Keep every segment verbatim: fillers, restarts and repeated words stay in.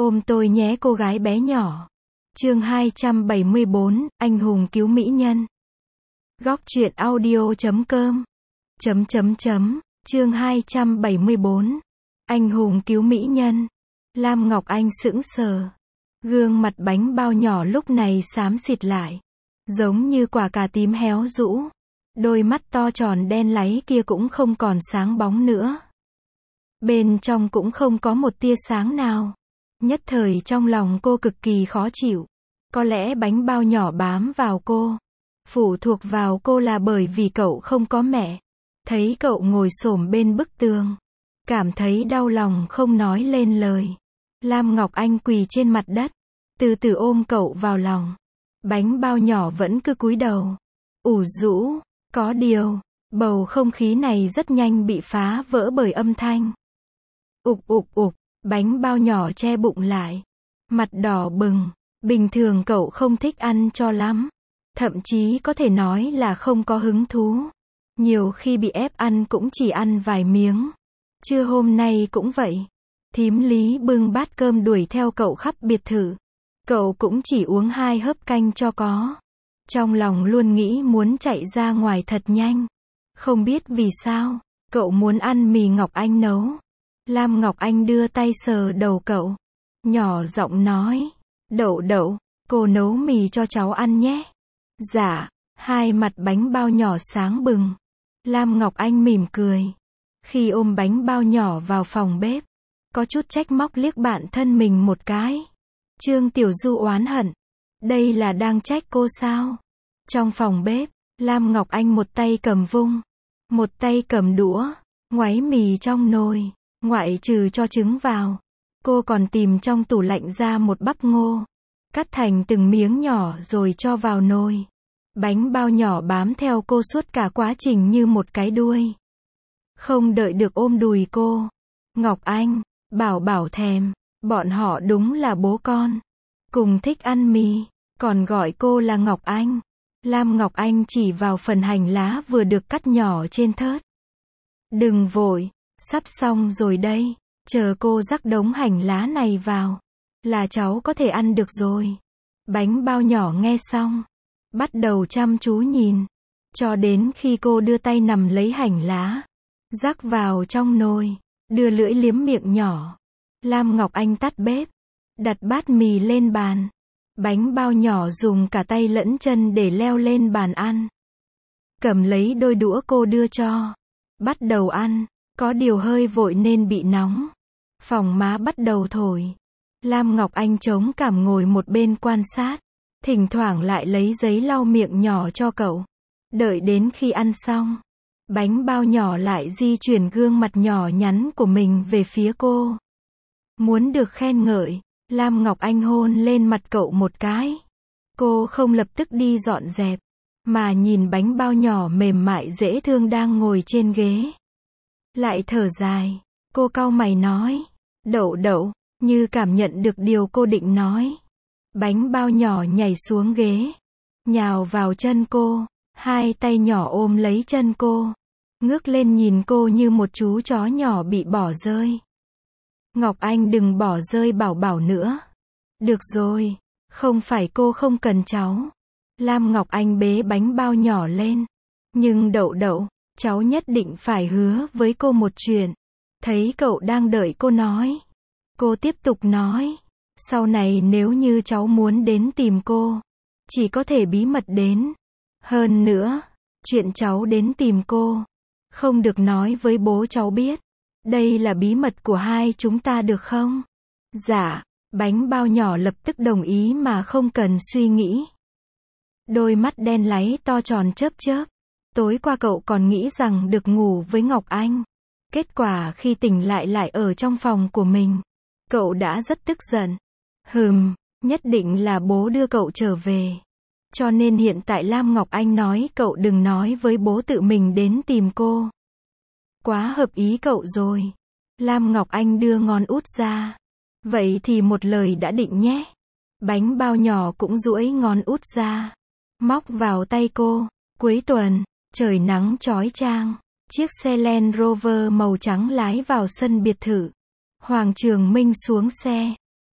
Ôm tôi nhé cô gái bé nhỏ. Chương hai trăm bảy mươi bốn, anh hùng cứu mỹ nhân. Góc truyện audio chấm com. Chấm chấm chấm, chương hai trăm bảy mươi bốn. Anh hùng cứu mỹ nhân. Lam Ngọc Anh sững sờ. Gương mặt bánh bao nhỏ lúc này xám xịt lại. Giống như quả cà tím héo rũ. Đôi mắt to tròn đen láy kia cũng không còn sáng bóng nữa. Bên trong cũng không có một tia sáng nào. Nhất thời trong lòng cô cực kỳ khó chịu. Có lẽ bánh bao nhỏ bám vào cô, phụ thuộc vào cô là bởi vì cậu không có mẹ. Thấy cậu ngồi xổm bên bức tường, cảm thấy đau lòng không nói lên lời. Lam Ngọc Anh quỳ trên mặt đất, từ từ ôm cậu vào lòng. Bánh bao nhỏ vẫn cứ cúi đầu, ủ rũ. Có điều, bầu không khí này rất nhanh bị phá vỡ bởi âm thanh. Ục ục ục, bánh bao nhỏ che bụng lại, mặt đỏ bừng. Bình thường cậu không thích ăn cho lắm. Thậm chí có thể nói là không có hứng thú. Nhiều khi bị ép ăn cũng chỉ ăn vài miếng. Trưa hôm nay cũng vậy. Thím Lý bưng bát cơm đuổi theo cậu khắp biệt thự. Cậu cũng chỉ uống hai hớp canh cho có. Trong lòng luôn nghĩ muốn chạy ra ngoài thật nhanh. Không biết vì sao, cậu muốn ăn mì Ngọc Anh nấu. Lam Ngọc Anh đưa tay sờ đầu cậu, nhỏ giọng nói. Đậu đậu, cô nấu mì cho cháu ăn nhé. Dạ, hai mặt bánh bao nhỏ sáng bừng. Lam Ngọc Anh mỉm cười. Khi ôm bánh bao nhỏ vào phòng bếp, có chút trách móc liếc bạn thân mình một cái. Trương Tiểu Du oán hận. Đây là đang trách cô sao? Trong phòng bếp, Lam Ngọc Anh một tay cầm vung, một tay cầm đũa, ngoáy mì trong nồi, ngoại trừ cho trứng vào. Cô còn tìm trong tủ lạnh ra một bắp ngô, cắt thành từng miếng nhỏ rồi cho vào nồi. Bánh bao nhỏ bám theo cô suốt cả quá trình như một cái đuôi. Không đợi được ôm đùi cô. Ngọc Anh, Bảo Bảo thèm, bọn họ đúng là bố con. Cùng thích ăn mì, còn gọi cô là Ngọc Anh. Lam Ngọc Anh chỉ vào phần hành lá vừa được cắt nhỏ trên thớt. Đừng vội, sắp xong rồi đây. Chờ cô rắc đống hành lá này vào, là cháu có thể ăn được rồi. Bánh bao nhỏ nghe xong, bắt đầu chăm chú nhìn, cho đến khi cô đưa tay nằm lấy hành lá, rắc vào trong nồi, đưa lưỡi liếm miệng nhỏ. Lam Ngọc Anh tắt bếp, đặt bát mì lên bàn. Bánh bao nhỏ dùng cả tay lẫn chân để leo lên bàn ăn. Cầm lấy đôi đũa cô đưa cho, bắt đầu ăn. Có điều hơi vội nên bị nóng. Phòng má bắt đầu thổi. Lam Ngọc Anh chống cảm ngồi một bên quan sát. Thỉnh thoảng lại lấy giấy lau miệng nhỏ cho cậu. Đợi đến khi ăn xong, bánh bao nhỏ lại di chuyển gương mặt nhỏ nhắn của mình về phía cô. Muốn được khen ngợi, Lam Ngọc Anh hôn lên mặt cậu một cái. Cô không lập tức đi dọn dẹp, mà nhìn bánh bao nhỏ mềm mại dễ thương đang ngồi trên ghế. Lại thở dài, cô cau mày nói. Đậu đậu, như cảm nhận được điều cô định nói. Bánh bao nhỏ nhảy xuống ghế, nhào vào chân cô, hai tay nhỏ ôm lấy chân cô, ngước lên nhìn cô như một chú chó nhỏ bị bỏ rơi. Ngọc Anh đừng bỏ rơi Bảo Bảo nữa. Được rồi, không phải cô không cần cháu. Lam Ngọc Anh bế bánh bao nhỏ lên. Nhưng đậu đậu, cháu nhất định phải hứa với cô một chuyện. Thấy cậu đang đợi cô nói, cô tiếp tục nói. Sau này nếu như cháu muốn đến tìm cô, chỉ có thể bí mật đến. Hơn nữa, chuyện cháu đến tìm cô, không được nói với bố cháu biết. Đây là bí mật của hai chúng ta được không? Dạ, bánh bao nhỏ lập tức đồng ý mà không cần suy nghĩ. Đôi mắt đen láy to tròn chớp chớp. Tối qua cậu còn nghĩ rằng được ngủ với Ngọc Anh. Kết quả khi tỉnh lại lại ở trong phòng của mình. Cậu đã rất tức giận. Hừm, nhất định là bố đưa cậu trở về. Cho nên hiện tại Lam Ngọc Anh nói cậu đừng nói với bố tự mình đến tìm cô. Quá hợp ý cậu rồi. Lam Ngọc Anh đưa ngón út ra. Vậy thì một lời đã định nhé. Bánh bao nhỏ cũng duỗi ngón út ra, móc vào tay cô. Cuối tuần, trời nắng chói chang. Chiếc xe Land Rover màu trắng lái vào sân biệt thự. Hoàng Trường Minh xuống xe.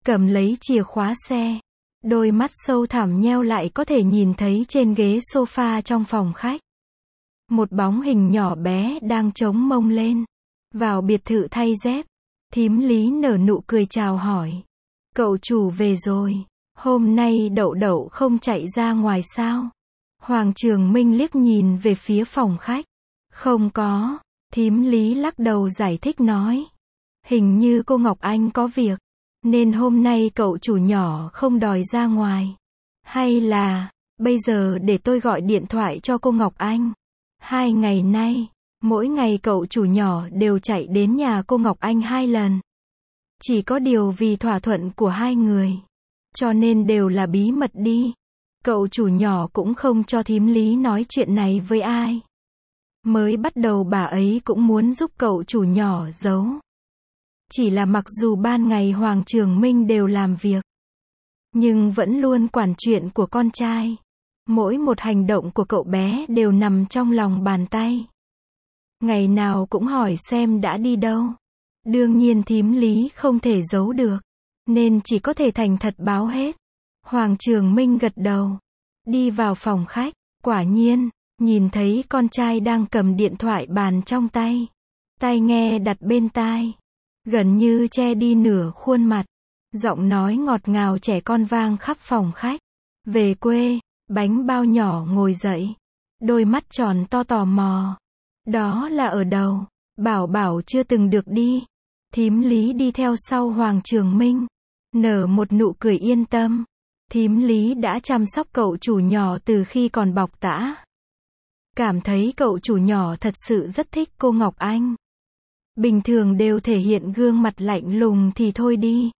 cầm lấy chìa khóa xe. Đôi mắt sâu thẳm nheo lại có thể nhìn thấy trên ghế sofa trong phòng khách. Một bóng hình nhỏ bé đang chống mông lên. Vào biệt thự thay dép. Thím Lý nở nụ cười chào hỏi. Cậu chủ về rồi. Hôm nay Đậu Đậu không chạy ra ngoài sao? Hoàng Trường Minh liếc nhìn về phía phòng khách. Không có. Thím Lý lắc đầu giải thích nói. Hình như cô Ngọc Anh có việc. Nên hôm nay cậu chủ nhỏ không đòi ra ngoài. Hay là, bây giờ để tôi gọi điện thoại cho cô Ngọc Anh. Hai ngày nay, mỗi ngày cậu chủ nhỏ đều chạy đến nhà cô Ngọc Anh hai lần. Chỉ có điều vì thỏa thuận của hai người. Cho nên đều là bí mật đi. Cậu chủ nhỏ cũng không cho thím Lý nói chuyện này với ai. Mới bắt đầu bà ấy cũng muốn giúp cậu chủ nhỏ giấu. Chỉ là mặc dù ban ngày Hoàng Trường Minh đều làm việc. Nhưng vẫn luôn quản chuyện của con trai. Mỗi một hành động của cậu bé đều nằm trong lòng bàn tay. Ngày nào cũng hỏi xem đã đi đâu. Đương nhiên thím Lý không thể giấu được. Nên chỉ có thể thành thật báo hết. Hoàng Trường Minh gật đầu. Đi vào phòng khách. Quả nhiên, nhìn thấy con trai đang cầm điện thoại bàn trong tay. Tai nghe đặt bên tai. Gần như che đi nửa khuôn mặt. Giọng nói ngọt ngào trẻ con vang khắp phòng khách. Về quê, bánh bao nhỏ ngồi dậy. Đôi mắt tròn to tò mò. Đó là ở đâu? Bảo bảo chưa từng được đi. Thím Lý đi theo sau Hoàng Trường Minh. Nở một nụ cười yên tâm. Thím Lý đã chăm sóc cậu chủ nhỏ từ khi còn bọc tã. Cảm thấy cậu chủ nhỏ thật sự rất thích cô Ngọc Anh. Bình thường đều thể hiện gương mặt lạnh lùng thì thôi đi.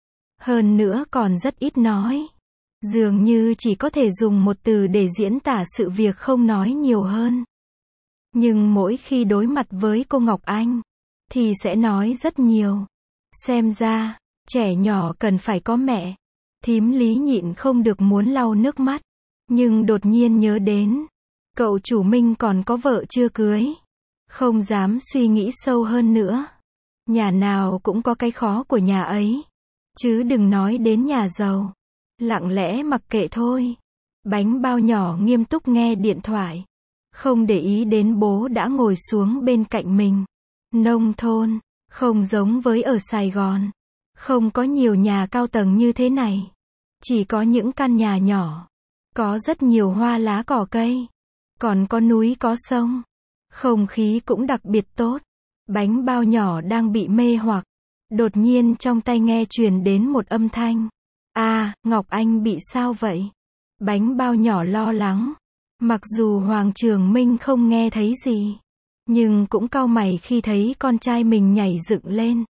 Hơn nữa còn rất ít nói. Dường như chỉ có thể dùng một từ để diễn tả sự việc không nói nhiều hơn. Nhưng mỗi khi đối mặt với cô Ngọc Anh, thì sẽ nói rất nhiều. Xem ra, trẻ nhỏ cần phải có mẹ. Thím Lý nhịn không được muốn lau nước mắt. Nhưng đột nhiên nhớ đến. Cậu chủ Minh còn có vợ chưa cưới. Không dám suy nghĩ sâu hơn nữa. Nhà nào cũng có cái khó của nhà ấy. Chứ đừng nói đến nhà giàu. Lặng lẽ mặc kệ thôi. Bánh bao nhỏ nghiêm túc nghe điện thoại. Không để ý đến bố đã ngồi xuống bên cạnh mình. Nông thôn, không giống với ở Sài Gòn. Không có nhiều nhà cao tầng như thế này. Chỉ có những căn nhà nhỏ. Có rất nhiều hoa lá cỏ cây. Còn có núi có sông. Không khí cũng đặc biệt tốt. Bánh bao nhỏ đang bị mê hoặc. Đột nhiên trong tai nghe truyền đến một âm thanh. À, Ngọc Anh bị sao vậy? Bánh bao nhỏ lo lắng. Mặc dù Hoàng Trường Minh không nghe thấy gì. Nhưng cũng cau mày khi thấy con trai mình nhảy dựng lên.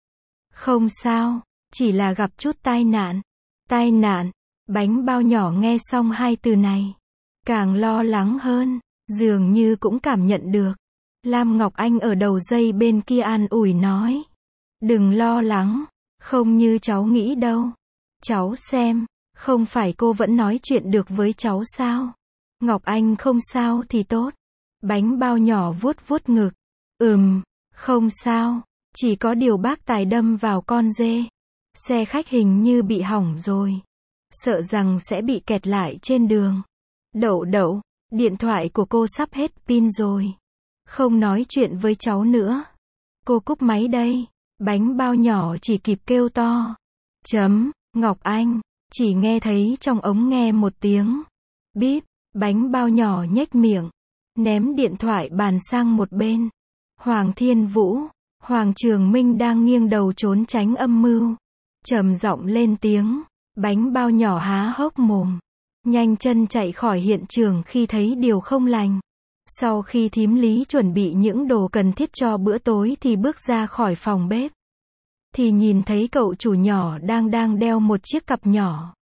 Không sao, chỉ là gặp chút tai nạn. Tai nạn, bánh bao nhỏ nghe xong hai từ này. Càng lo lắng hơn, dường như cũng cảm nhận được. Lam Ngọc Anh ở đầu dây bên kia an ủi nói. Đừng lo lắng, không như cháu nghĩ đâu. Cháu xem, không phải cô vẫn nói chuyện được với cháu sao? Ngọc Anh không sao thì tốt. Bánh bao nhỏ vuốt vuốt ngực. Ừm, không sao, chỉ có điều bác tài đâm vào con dê. Xe khách hình như bị hỏng rồi. Sợ rằng sẽ bị kẹt lại trên đường. Đậu Đậu, điện thoại của cô sắp hết pin rồi. Không nói chuyện với cháu nữa. Cô cúp máy đây. Bánh bao nhỏ chỉ kịp kêu to. Chấm, Ngọc Anh, chỉ nghe thấy trong ống nghe một tiếng. Bíp, bánh bao nhỏ nhếch miệng. Ném điện thoại bàn sang một bên. Hoàng Thiên Vũ, Hoàng Trường Minh đang nghiêng đầu trốn tránh âm mưu. Trầm giọng lên tiếng. Bánh bao nhỏ há hốc mồm. Nhanh chân chạy khỏi hiện trường khi thấy điều không lành. Sau khi thím Lý chuẩn bị những đồ cần thiết cho bữa tối thì bước ra khỏi phòng bếp. Thì nhìn thấy cậu chủ nhỏ đang đang đeo một chiếc cặp nhỏ.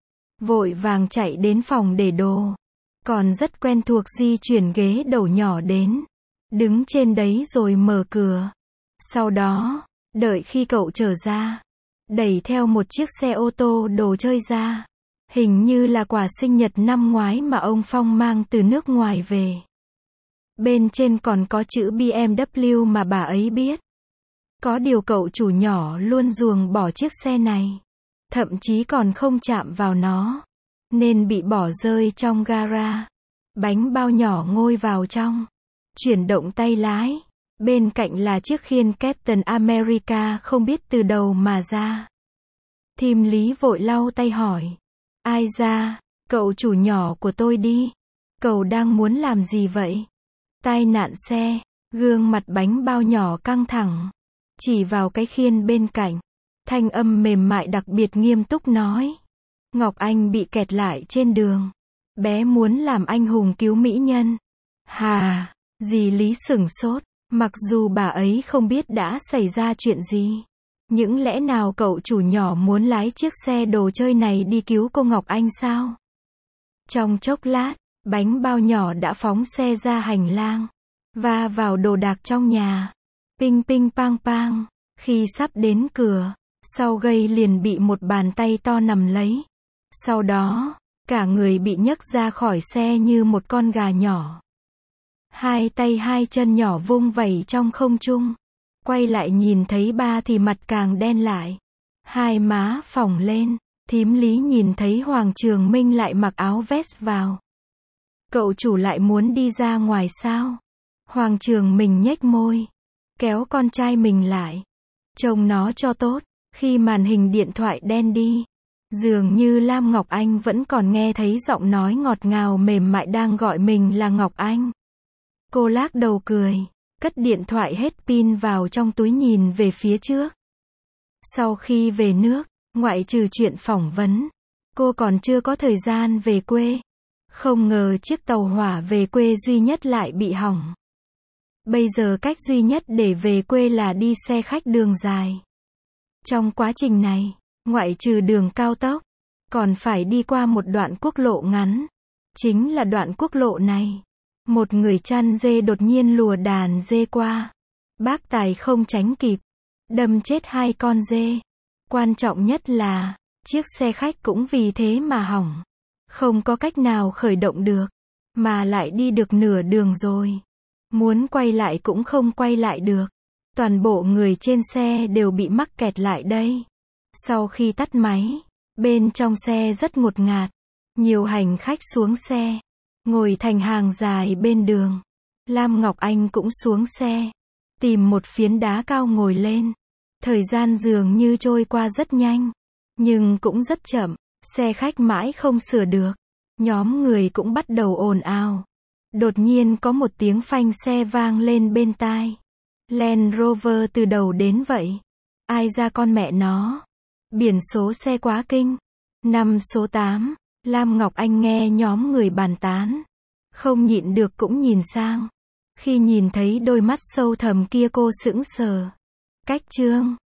Vội vàng chạy đến phòng để đồ. Còn rất quen thuộc di chuyển ghế đầu nhỏ đến. Đứng trên đấy rồi mở cửa. Sau đó, đợi khi cậu trở ra. Đẩy theo một chiếc xe ô tô đồ chơi ra. Hình như là quà sinh nhật năm ngoái mà ông Phong mang từ nước ngoài về. Bên trên còn có chữ bê em vê mà bà ấy biết. Có điều cậu chủ nhỏ luôn ruồng bỏ chiếc xe này. thậm chí còn không chạm vào nó, nên bị bỏ rơi trong gara. Bánh bao nhỏ ngồi vào trong, chuyển động tay lái. Bên cạnh là chiếc khiên Captain America không biết từ đâu mà ra. Thím Lý vội lau tay hỏi. Ai ra, cậu chủ nhỏ của tôi đi. Cậu đang muốn làm gì vậy? Tai nạn xe, gương mặt bánh bao nhỏ căng thẳng. Chỉ vào cái khiên bên cạnh. Thanh âm mềm mại đặc biệt nghiêm túc nói. Ngọc Anh bị kẹt lại trên đường. Bé muốn làm anh hùng cứu mỹ nhân. Hà, dì Lý sửng sốt. Mặc dù bà ấy không biết đã xảy ra chuyện gì. Những lẽ nào cậu chủ nhỏ muốn lái chiếc xe đồ chơi này đi cứu cô Ngọc Anh sao? Trong chốc lát, bánh bao nhỏ đã phóng xe ra hành lang. Va vào đồ đạc trong nhà. Ping ping pang pang. Khi sắp đến cửa, sau gây liền bị một bàn tay to nắm lấy. Sau đó, cả người bị nhấc ra khỏi xe như một con gà nhỏ. Hai tay hai chân nhỏ vung vẩy trong không trung. Quay lại nhìn thấy ba thì mặt càng đen lại. Hai má phồng lên. Thím Lý nhìn thấy Hoàng Trường Minh lại mặc áo vest vào. Cậu chủ lại muốn đi ra ngoài sao? Hoàng Trường Minh nhếch môi. Kéo con trai mình lại. Trông nó cho tốt. Khi màn hình điện thoại đen đi. Dường như Lam Ngọc Anh vẫn còn nghe thấy giọng nói ngọt ngào mềm mại đang gọi mình là Ngọc Anh. Cô lắc đầu cười, cất điện thoại hết pin vào trong túi nhìn về phía trước. Sau khi về nước, ngoại trừ chuyện phỏng vấn, cô còn chưa có thời gian về quê. Không ngờ chiếc tàu hỏa về quê duy nhất lại bị hỏng. Bây giờ cách duy nhất để về quê là đi xe khách đường dài. Trong quá trình này, ngoại trừ đường cao tốc, còn phải đi qua một đoạn quốc lộ ngắn. Chính là đoạn quốc lộ này. Một người chăn dê đột nhiên lùa đàn dê qua. Bác tài không tránh kịp. Đâm chết hai con dê. Quan trọng nhất là, chiếc xe khách cũng vì thế mà hỏng. Không có cách nào khởi động được. Mà lại đi được nửa đường rồi. Muốn quay lại cũng không quay lại được. Toàn bộ người trên xe đều bị mắc kẹt lại đây. Sau khi tắt máy, bên trong xe rất ngột ngạt. Nhiều hành khách xuống xe. Ngồi thành hàng dài bên đường. Lam Ngọc Anh cũng xuống xe. Tìm một phiến đá cao ngồi lên. Thời gian dường như trôi qua rất nhanh. Nhưng cũng rất chậm. Xe khách mãi không sửa được. Nhóm người cũng bắt đầu ồn ào. Đột nhiên có một tiếng phanh xe vang lên bên tai. Land Rover từ đầu đến vậy. Ai ra con mẹ nó. Biển số xe quá kinh. Năm số tám. Lam Ngọc Anh nghe nhóm người bàn tán. Không nhịn được cũng nhìn sang. Khi nhìn thấy đôi mắt sâu thẳm kia cô sững sờ. Cách chương